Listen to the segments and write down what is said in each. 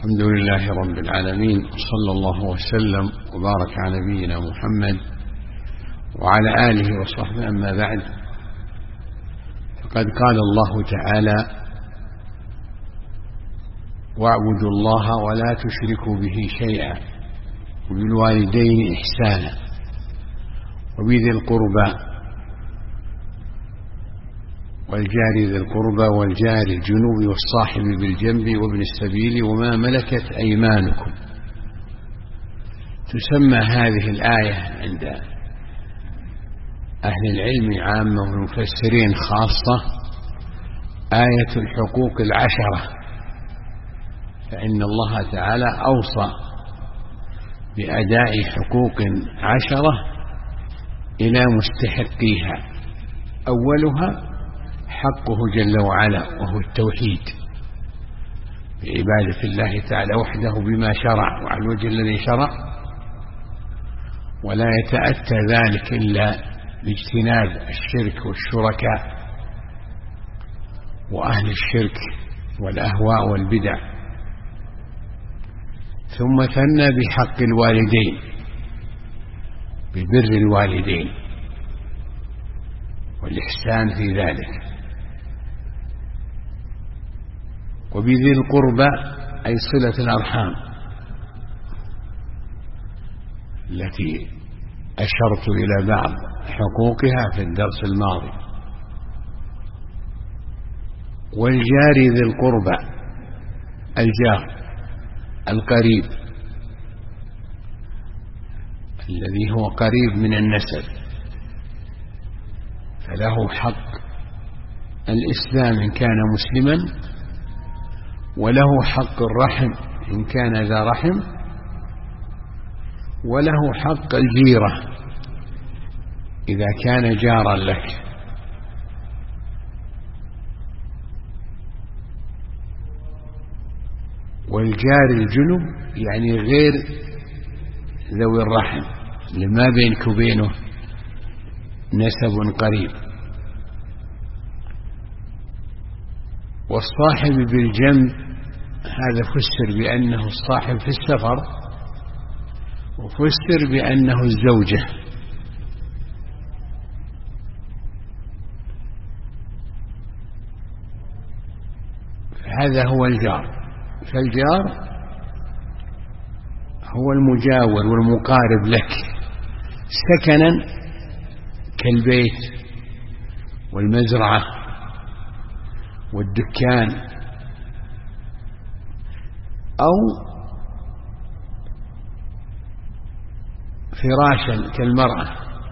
الحمد لله رب العالمين، صلى الله وسلم وبارك على نبينا محمد وعلى آله وصحبه. أما بعد، فقد قال الله تعالى: واعبدوا الله ولا تشركوا به شيئا وبالوالدين إحسانا وبذي القربى والجار ذي القربى والجار الجنوب والصاحب بالجنب وابن السبيل وما ملكت أيمانكم. تسمى هذه الآية عند أهل العلم عامة والمفسرين خاصة آية الحقوق العشرة، فإن الله تعالى أوصى بأداء حقوق عشرة إلى مستحقيها. أولها حقه جل وعلا، وهو التوحيد بعبادة الله تعالى وحده بما شرع وعلى الوجه الذي شرع، ولا يتأتى ذلك إلا باجتناب الشرك والشركاء وأهل الشرك والأهواء والبدع. ثم ثنى بحق الوالدين، ببر الوالدين والإحسان في ذلك. وبذي القربى أي صلة الأرحام التي أشرت إلى بعض حقوقها في الدرس الماضي. والجار ذي القربى، الجار القريب الذي هو قريب من النسب، فله حق الإسلام إن كان مسلما، وله حق الرحم إن كان ذا رحم، وله حق الجيرة إذا كان جارا لك. والجار الجنب يعني غير ذوي الرحم، لما بينك وبينه نسب قريب. والصاحب بالجنب هذا فسر بأنه الصاحب في السفر، وفسر بأنه الزوجة. فهذا هو الجار. فالجار هو المجاور والمقارب لك سكنا كالبيت والمزرعة والدكان، أو فراشا كالمرأة،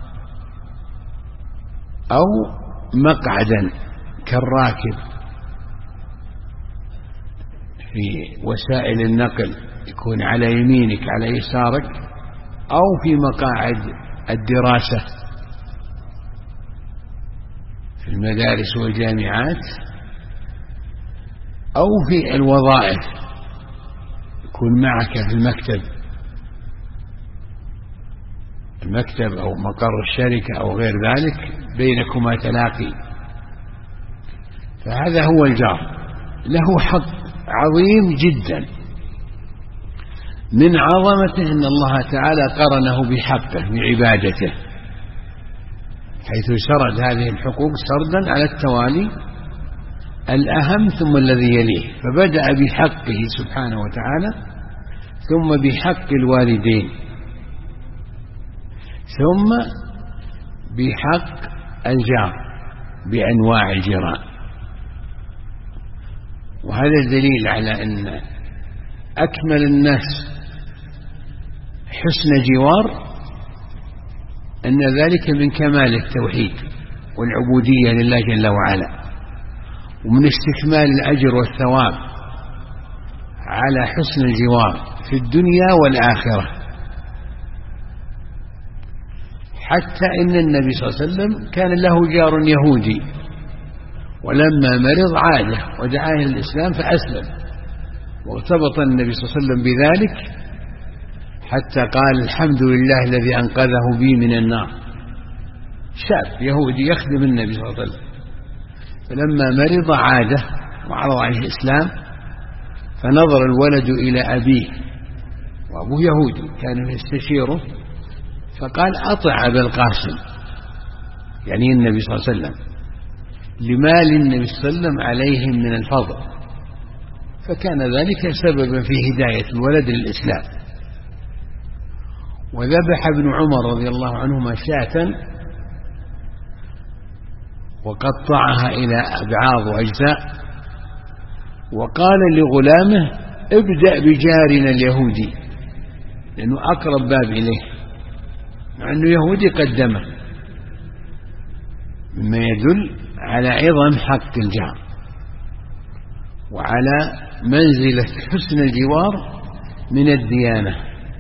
أو مقعدا كالراكب في وسائل النقل، يكون على يمينك على يسارك، أو في مقاعد الدراسة في المدارس والجامعات، أو في الوظائف يكون معك في المكتب أو مقر الشركة أو غير ذلك، بينكما تلاقي. فهذا هو الجار، له حق عظيم جدا. من عظمته أن الله تعالى قرنه بحقه بعبادته، حيث سرد هذه الحقوق سردا على التوالي، الأهم ثم الذي يليه. فبدأ بحقه سبحانه وتعالى، ثم بحق الوالدين، ثم بحق الجار بأنواع الجيران. وهذا دليل على أن أكمل الناس حسن جوار أن ذلك من كمال التوحيد والعبودية لله جل وعلا، ومن استكمال الأجر والثواب على حسن الجوار في الدنيا والآخرة. حتى إن النبي صلى الله عليه وسلم كان له جار يهودي، ولما مرض عاده ودعاه إلى الإسلام فأسلم، وارتبط النبي صلى الله عليه وسلم بذلك حتى قال: الحمد لله الذي أنقذه بي من النار. شاب يهودي يخدم النبي صلى الله عليه وسلم، فلما مرض عاده وعرض عليه الإسلام فنظر الولد إلى أبيه، وأبوه يهودي كان يستشيره، فقال أطع أبا القاسم، يعني النبي صلى الله عليه وسلم، لما للنبي صلى الله عليه وسلم عليهم من الفضل، فكان ذلك سببا في هداية الولد للإسلام. وذبح ابن عمر رضي الله عنهما شاة وقطعها إلى أبعاض وأجزاء، وقال لغلامه ابدأ بجارنا اليهودي، لأنه أقرب باب إليه، مع أنه يهودي قدمه، مما يدل على عظم حق الجار وعلى منزلة حسن الجوار من الديانة،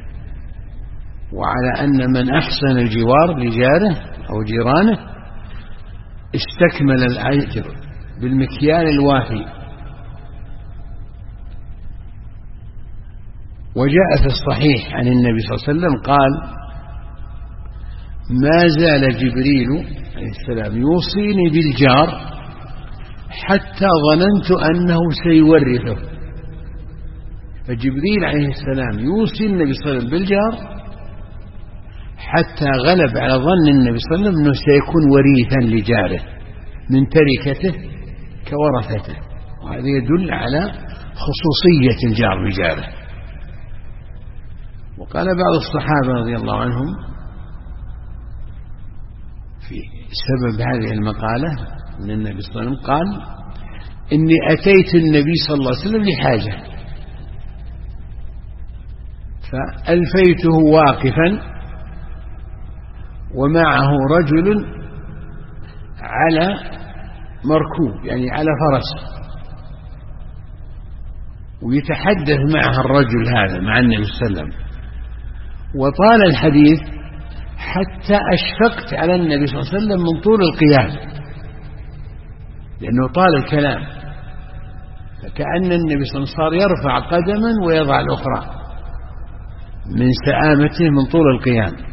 وعلى أن من أحسن الجوار لجاره أو جيرانه استكمل الأجر بالمكيال الوافي. وجاء في الصحيح عن النبي صلى الله عليه وسلم قال ما زال جبريل عليه السلام يوصيني بالجار حتى ظننت أنه سيورثه. فجبريل عليه السلام يوصي النبي صلى الله عليه وسلم بالجار حتى غلب على ظن النبي صلى الله عليه وسلم أنه سيكون وريثا لجاره من تركته كورثته، وهذا يدل على خصوصية الجار بجاره. وقال بعض الصحابة رضي الله عنهم في سبب هذه المقالة من النبي صلى الله عليه وسلم، قال إني أتيت النبي صلى الله عليه وسلم لحاجة فألفيته واقفا ومعه رجل على مركوب، يعني على فرس، ويتحدث معها الرجل هذا مع النبي صلى الله عليه وسلم، وطال الحديث حتى أشفقت على النبي صلى الله عليه وسلم من طول القيام، لأنه طال الكلام، فكأن النبي صلى الله عليه وسلم صار يرفع قدما ويضع الأخرى من سآمته من طول القيام.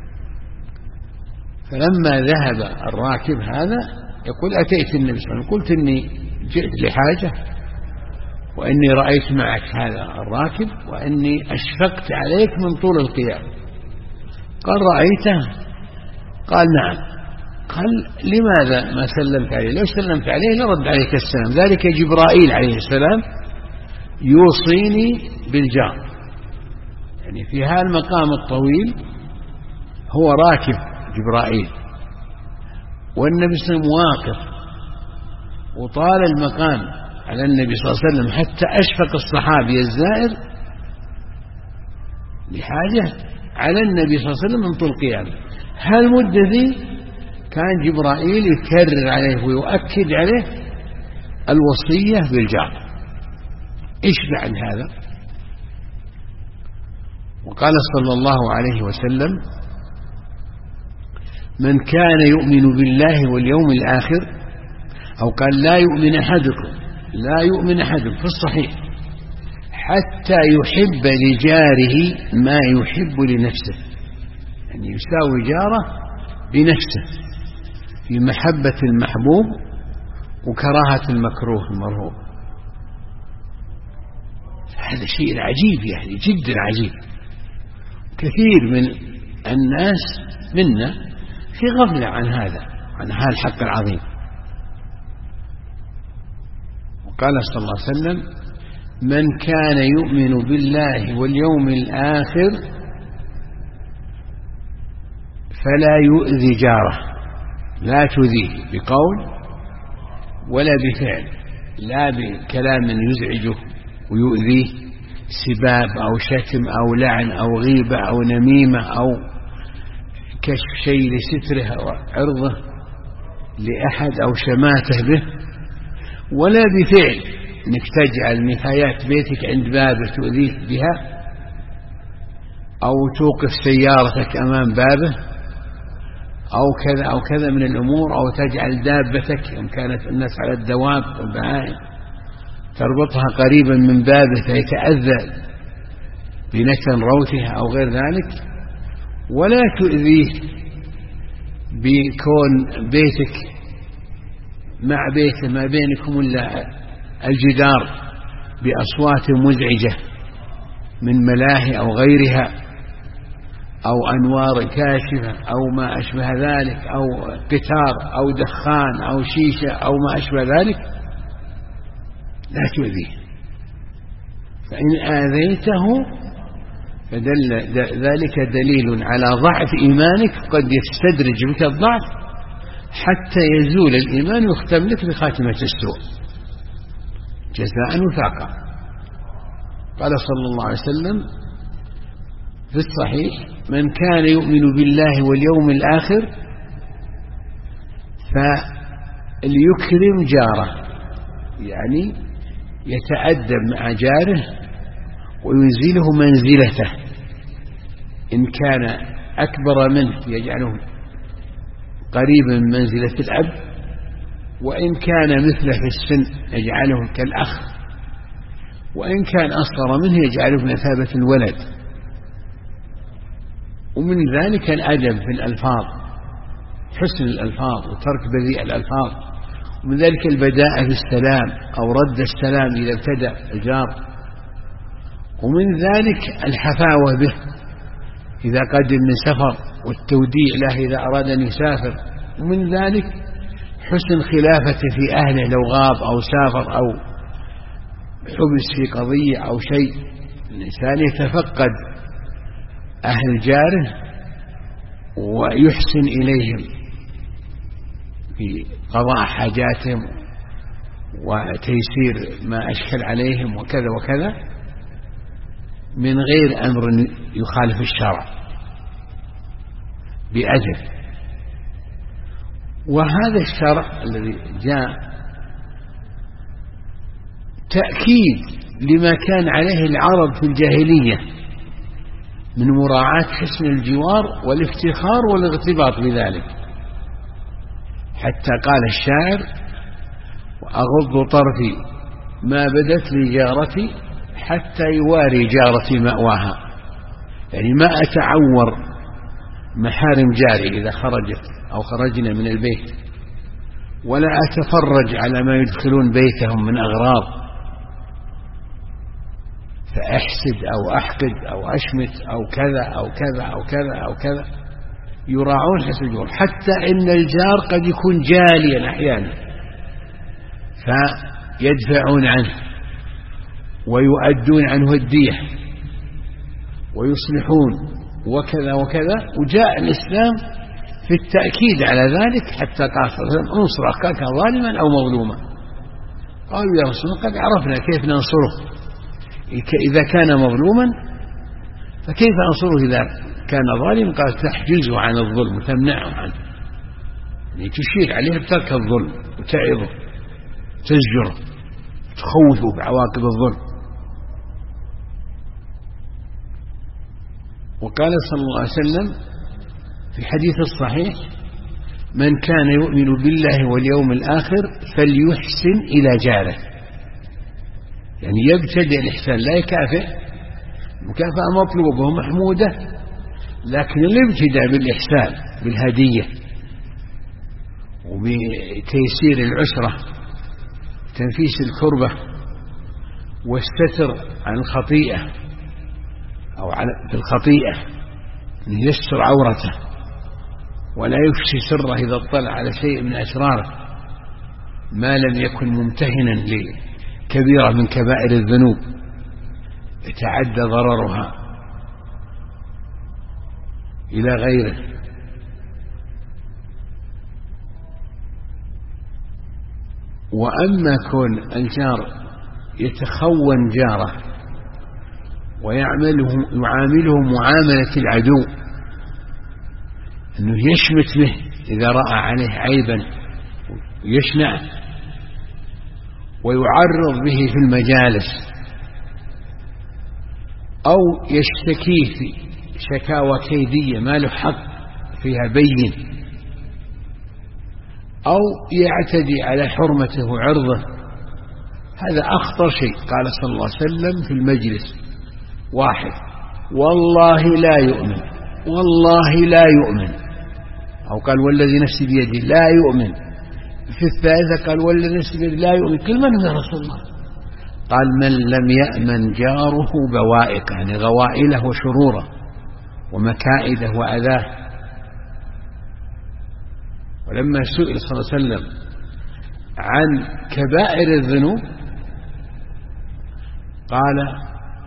فلما ذهب الراكب هذا يقول أتيت النبي صلى الله عليه وسلم، قلت إني جئت لحاجة وإني رأيت معك هذا الراكب وإني أشفقت عليك من طول القيام. قال رأيته؟ قال نعم. قال لماذا ما سلمت عليه؟ لو سلمت عليه لرد عليك السلام، ذلك جبرائيل عليه السلام يوصيني بالجار. يعني في هذا المقام الطويل هو راكب جبرائيل والنبي صلى الله عليه وسلم واقف، وطال المقام على النبي صلى الله عليه وسلم حتى أشفق الصحابي الزائر لحاجة على النبي صلى الله عليه وسلم من طول قيامه. هالمدة ذي كان جبرائيل يكرر عليه ويؤكد عليه الوصية بالجار. إيش بعد هذا؟ وقال صلى الله عليه وسلم من كان يؤمن بالله واليوم الآخر، أو قال لا يؤمن أحدكم في الصحيح حتى يحب لجاره ما يحب لنفسه، يعني يساوي جاره بنفسه في محبة المحبوب وكراهة المكروه المرهوب. هذا شيء عجيب، يعني جدا عجيب. كثير من الناس منا في غفلة عن هذا الحق العظيم. وقال صلى الله عليه وسلم من كان يؤمن بالله واليوم الآخر فلا يؤذي جاره، لا تؤذيه بقول ولا بفعل، لا بكلام يزعجه ويؤذيه، سباب أو شتم أو لعن أو غيبة أو نميمة أو كشف شيء لستره أو عرضه لأحد أو شماته به، ولا بفعل أنك تجعل نهايات بيتك عند بابه تؤذيه بها، أو توقف سيارتك أمام بابه، أو كذا أو كذا من الأمور، أو تجعل دابتك إن كانت الناس على الدواب والبهائم تربطها قريبا من بابه فيتأذى بنتن روثها أو غير ذلك، ولا تؤذيه بكون بيتك مع بيته ما بينكم إلا الجدار بأصوات مزعجة من ملاهي أو غيرها أو أنوار كاشفة أو ما أشبه ذلك أو قتار أو دخان أو شيشة أو ما أشبه ذلك لا تؤذيه، فإن آذيته فدل ذلك دليل على ضعف إيمانك، قد يستدرج بك الضعف حتى يزول الإيمان ويختم لك بخاتمة السوء جزاء وفاقا. قال صلى الله عليه وسلم في الصحيح: من كان يؤمن بالله واليوم الآخر فليكرم جاره، يعني يتأدب مع جاره وينزله منزلته، إن كان أكبر منه يجعله قريبا من منزلة الأب، وإن كان مثله في السن يجعله كالأخ، وإن كان أصغر منه يجعله بمثابة الولد. ومن ذلك الأدب في الألفاظ، حسن الألفاظ وترك بذيء الألفاظ، ومن ذلك البداءة بالسلام أو رد السلام إذا ابتدأ الجار، ومن ذلك الحفاوة به إذا قدم من سفر والتوديع له إذا أراد أن يسافر، ومن ذلك حسن خلافته في أهله لو غاب أو سافر أو حبس في قضية أو شيء، الإنسان يتفقد أهل جاره ويحسن إليهم في قضاء حاجاتهم وتيسير ما أشكل عليهم وكذا وكذا، من غير أمر يخالف الشرع، بأدب. وهذا الشرع الذي جاء تأكيد لما كان عليه العرب في الجاهلية من مراعاة حسن الجوار والافتخار والاغتباط بذلك، حتى قال الشاعر: وأغض طرفي ما بدت لي جارتي حتى يواري جارتي مأواها، يعني ما أتعور محارم جاري إذا خرجت أو خرجنا من البيت، ولا أتفرج على ما يدخلون بيتهم من أغراض فأحسد أو أحقد أو أشمت أو كذا أو كذا أو كذا أو كذا. يراعون حسن الجوار، حتى إن الجار قد يكون جاليا أحيانا فيدفعون عنه ويؤدون عنه الدية ويصلحون وكذا وكذا. وجاء الإسلام في التأكيد على ذلك، حتى قال صلى الله عليه وسلم: انصر أخاك ظالما أو مظلوما. قالوا: يا رسول الله قد عرفنا كيف ننصره إذا كان مظلوما، فكيف ننصره إذا كان ظالما؟ قال: تحجزه عن الظلم وتمنعه عنه، يعني تشير عليه بترك الظلم وتعظه تزجره تخوفه بعواقب الظلم. وقال صلى الله عليه وسلم في الحديث الصحيح: من كان يؤمن بالله واليوم الآخر فليحسن إلى جاره، يعني يبتدئ الإحسان، لا يكافئ، المكافأة مطلوبة ومحمودة، لكن الابتداء بالإحسان بالهدية وبتيسير العسرة، تنفيس الكربة، والستر عن الخطيئة أو في الخطيئة أن يستر عورته ولا يفشي سره إذا اطلع على شيء من أسراره، ما لم يكن ممتهنا لكبيرة من كبائر الذنوب يتعدى ضررها إلى غيره. وأما كون الجار يتخون جاره ويعامله معاملة العدو، أنه يشمت به إذا رأى عليه عيبا يشنعه ويعرض به في المجالس، أو يشتكيه في شكاوى كيدية ما له حق فيها بين، أو يعتدي على حرمته وعرضه، هذا أخطر شيء. قال صلى الله عليه وسلم في المجلس: واحد والله لا يؤمن، والله لا يؤمن، أو قال والذي نفسي بيده لا يؤمن. في الثالثة قال والذي نفسي بيده لا يؤمن. كل من يا رسول الله؟ قال من لم يأمن جاره بوائقه، يعني غوائله وشروره ومكائده وأذاه. ولما سئل صلى الله عليه وسلم عن كبائر الذنوب قال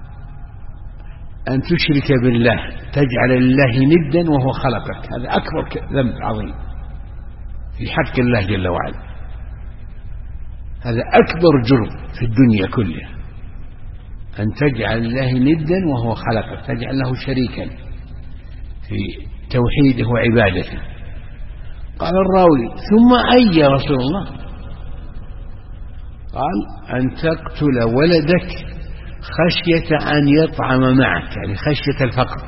أن تشرك بالله، تجعل لله ندا وهو خلقك، هذا أكبر ذنب عظيم في حق الله جل وعلا، هذا أكبر جرم في الدنيا كلها، أن تجعل الله ندا وهو خلقك، تجعل له شريكا في توحيده وعبادته. قال الراوي ثم أي يا رسول الله؟ قال أن تقتل ولدك خشية أن يطعم معك، يعني خشية الفقر.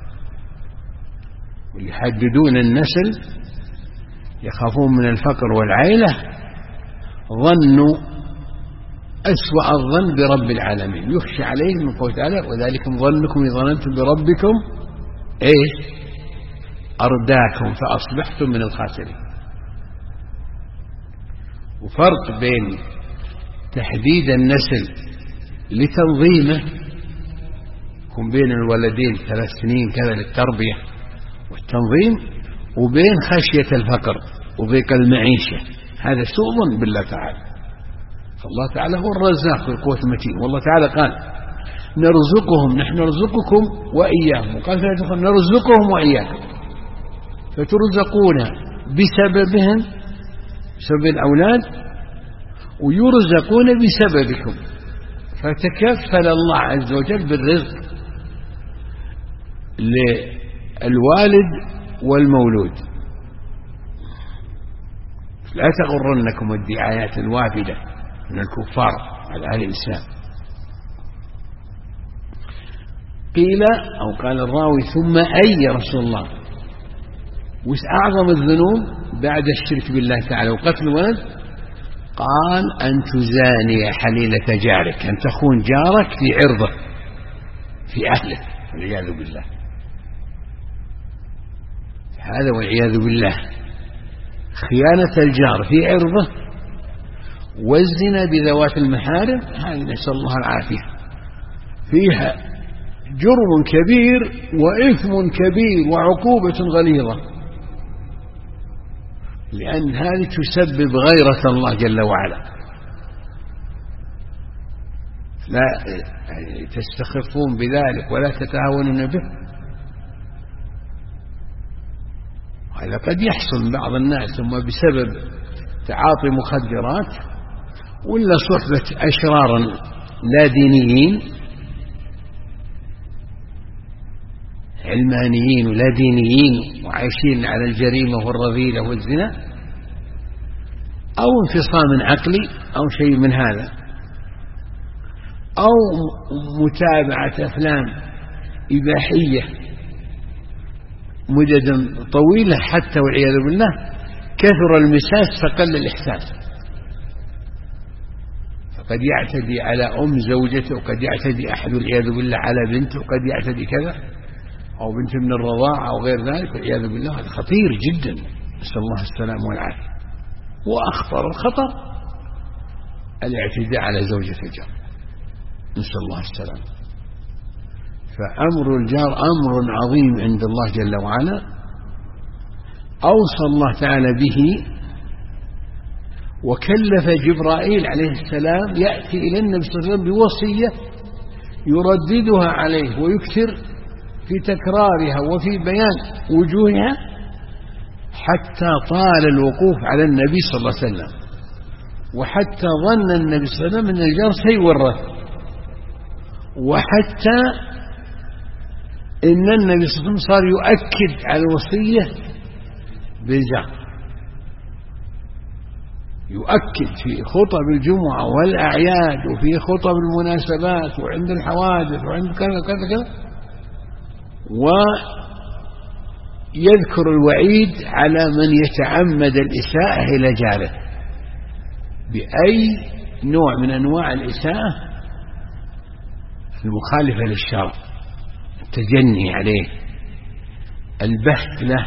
ويحددون النسل يخافون من الفقر والعيلة، ظنوا أسوأ الظن برب العالمين، يخشى عليه من قوله تعالى وذلكم ظنكم إذ ظننتم بربكم أرداكم فأصبحتم من الخاسرين. وفرق بين تحديد النسل لتنظيمه يكون بين الولدين 3 سنين كذا للتربية والتنظيم، وبين خشية الفقر وضيق المعيشة، هذا سوء ظن بالله تعالى. فالله تعالى هو الرزاق ذو القوة المتين، والله تعالى قال نرزقهم، نحن نرزقكم وإياهم، وقال نرزقهم وإياكم، فترزقون بسببهم بسبب الأولاد ويرزقون بسببكم، فتكفل الله عز وجل بالرزق للوالد والمولود. لا تغرنكم الدعايات الوافدة من الكفار على أهل الإسلام. قيل أو قال الراوي ثم أي يا رسول الله؟ وش أعظم الذنوب بعد الشرك بالله تعالى وقتل الولد؟ قال أن تزاني حليلة جارك، أن تخون جارك في عرضه في أهله والعياذ بالله، هذا والعياذ بالله خيانة الجار في عرضه، والزنا بذوات المحارم، هذه نسأل الله العافية، فيها جرم كبير وإثم كبير وعقوبة غليظة، لأن هذه تسبب غيرة الله جل وعلا. لا تستخفون بذلك ولا تتهاونون به. هذا قد يحصل بعض الناس ثم بسبب تعاطي مخدرات ولا صحبة أشرار لا دينيين علمانيين ولا دينيين وعايشين على الجريمة والرذيلة والزنا، أو انفصام عقلي أو شيء من هذا، أو متابعة أفلام إباحية مدة طويلة حتى والعياذ بالله كثر المساس فقل الإحساس، فقد يعتدي على أم زوجته، وقد يعتدي أحد والعياذ بالله على بنته، وقد يعتدي كذا أو بنت من الرضاعة أو غير ذلك والعياذ بالله. هذا خطير جدا، نسأل الله السلامة والعافية. وأخطر الخطر الاعتداء على زوجة الجار، نسأل الله السلامة. فأمر الجار أمر عظيم عند الله جل وعلا، أوصى الله تعالى به، وكلف جبرائيل عليه السلام يأتي إلى النبي صلى الله عليه وسلم بوصية يرددها عليه ويكثر في تكرارها وفي بيان وجوهها حتى طال الوقوف على النبي صلى الله عليه وسلم، وحتى ظن النبي صلى الله عليه وسلم أن الجار سيورث، وحتى إن النبي صلى الله عليه وسلم صار يؤكد على الوصية بالجار، يؤكد في خطب الجمعة والأعياد وفي خطب المناسبات وعند الحوادث وعند كذا كذا كذا، ويذكر الوعيد على من يتعمد الإساءة إلى جاره بأي نوع من أنواع الإساءة المخالفة للشرع، التجني عليه، البهت له،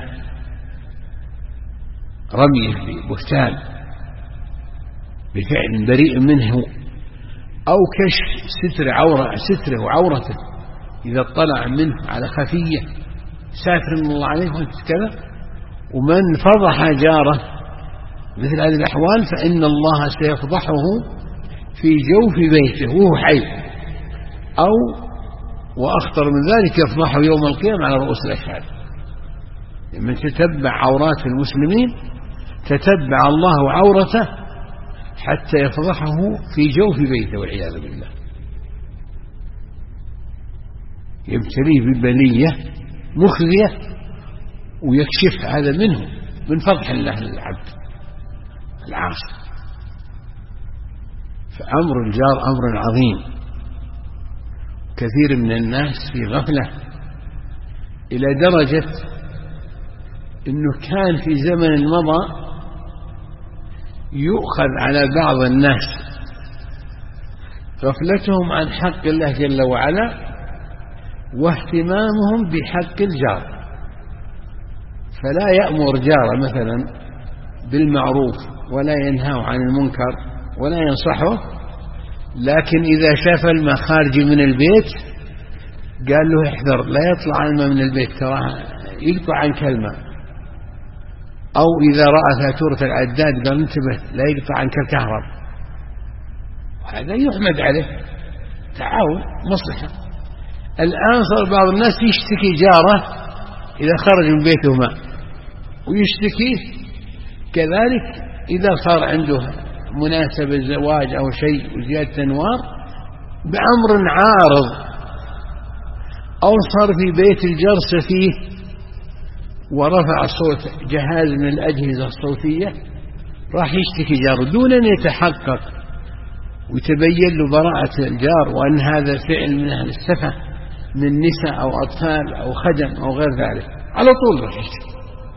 رميه ببهتان بفعل بريء منه أو كشف ستره وعورته إذا اطلع منه على خفية، ساتر من الله عليه كذا. ومن فضح جاره مثل هذه الأحوال فإن الله سيفضحه في جوف بيته وهو حي، أو وأخطر من ذلك يفضحه يوم القيامة على رؤوس الأشهاد. من تتبع عورات المسلمين تتبع الله عورته حتى يفضحه في جوف بيته والعياذ بالله، يبتليه ببلية مخزية ويكشف هذا منه من فضح الله للعبد العاصي. فأمر الجار أمر عظيم. كثير من الناس في غفلة إلى درجة أنه كان في زمن مضى يؤخذ على بعض الناس غفلتهم عن حق الله جل وعلا واهتمامهم بحق الجار، فلا يأمر جاره مثلا بالمعروف ولا ينهاه عن المنكر ولا ينصحه، لكن إذا شاف الماء خارج من البيت قال له احذر لا يطلع الماء من البيت ترى يقطع عنك الماء، أو إذا رأى فاتورة العداد قال انتبه لا يقطع عنك الكهرباء. وهذا يحمد عليه تعاون مصلحة. الآن صار بعض الناس يشتكي جاره إذا خرج من بيته ماء، ويشتكيه كذلك إذا صار عنده مناسبة زواج أو شيء وزيادة أنوار بأمر عارض، أو صار في بيت الجار سفيه ورفع صوت جهاز من الأجهزة الصوتية راح يشتكي جاره دون أن يتحقق ويتبين له براءة الجار وأن هذا فعل من أهل السفة من نساء أو أطفال أو خدم أو غير ذلك، على طول راح يشتكي.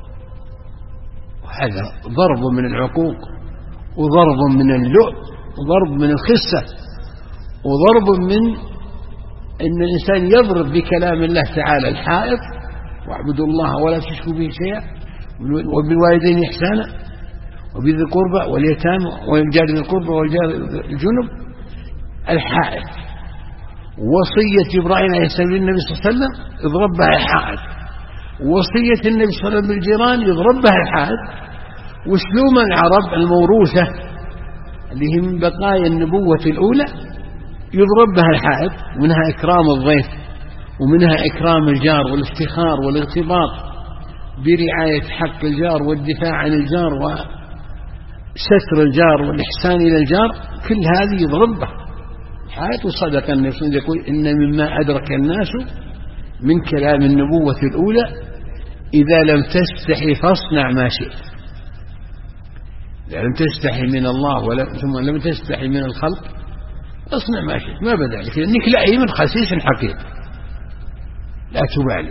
وهذا ضرب من العقوق وضرب من اللؤم وضرب من الخسة وضرب من أن الإنسان يضرب بكلام الله تعالى الحائط واعبدوا الله ولا تشركوا به شيئا وبالوالدين إحسانا وبذي القربى واليتامى والجار ذي القربى والجار الجنب الحائط. وصية إبراهيم عليه السلام للنبي صلى الله عليه وسلم اضرب بها الحائط، وصية النبي صلى الله عليه وسلم بالجيران يضرب بها الحائط. واسلوب العرب الموروثة اللي هي من بقايا النبوة الأولى يضرب بها الحائط، منها إكرام الضيف ومنها إكرام الجار والافتخار والارتباط برعاية حق الجار والدفاع عن الجار وستر الجار والإحسان إلى الجار. كل هذه يضرب بها الحائط. وصدق النبي يقول إن مما أدرك الناس من كلام النبوة الأولى إذا لم تستحي فاصنع ما شئت. إذا لم تستحي من الله ثم لم تستحي من الخلق اصنع ما شئت، ما بدأ لك لأنك لئيم خسيس حقير لا تبالي.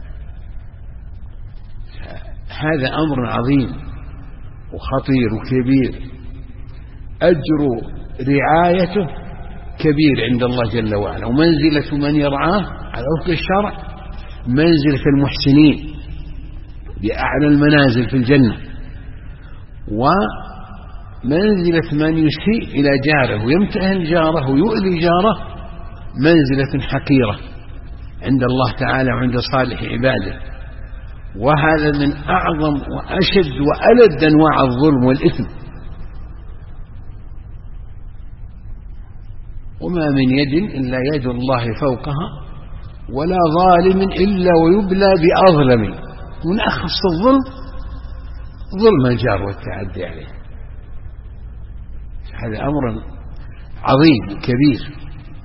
هذا أمر عظيم وخطير وكبير، أجر رعايته كبير عند الله جل وعلا، ومنزلة من يرعاه على وفق الشرع منزلة المحسنين بأعلى المنازل في الجنة، ومنزلة من يسيء إلى جاره ويمتهن جاره ويؤذي جاره منزلة حقيرة عند الله تعالى وعند صالح عباده. وهذا من أعظم وأشد وألد أنواع الظلم والإثم. وما من يد إلا يد الله فوقها ولا ظالم إلا ويبلى بأظلم. من أخص الظلم ظلم الجار والتعدي عليه. هذا أمر عظيم كبير.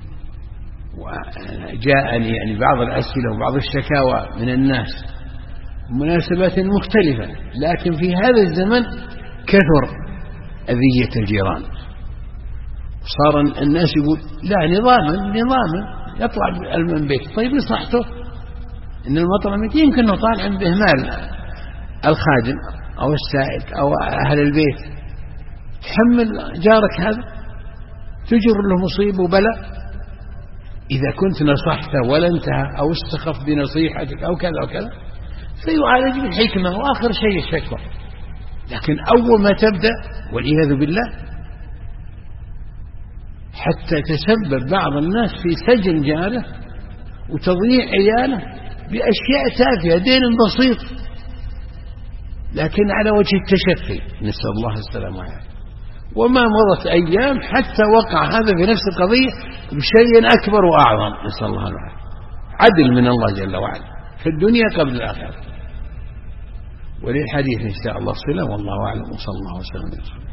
وجاءني يعني بعض الأسئلة وبعض الشكاوى من الناس مناسبات مختلفة، لكن في هذا الزمن كثر أذية الجيران. صار الناس يقول لا نظاما يطلع من بيت طيب لصحته إن المطر يمكن أنه طالع بإهمال الخادم أو السائق أو أهل البيت. تحمل جارك هذا تجر له مصيبة وبلاء. إذا كنت نصحته ولا انتهى أو استخف بنصيحتك أو كذا وكذا سيعالج بالحكمة وآخر شيء الشكوى. لكن أول ما تبدأ والعياذ بالله حتى تسبب بعض الناس في سجن جاره وتضييع عياله بأشياء تافهة، دين بسيط لكن على وجه التشفي، نسأل الله السلامة والعافية. وما مضت أيام حتى وقع هذا في نفس القضية بشيء أكبر وأعظم، نسأل الله العافية. عدل من الله جل وعلا في الدنيا قبل الآخرة. وللحديث إن شاء الله صلة، والله أعلم، وصلى الله وسلم.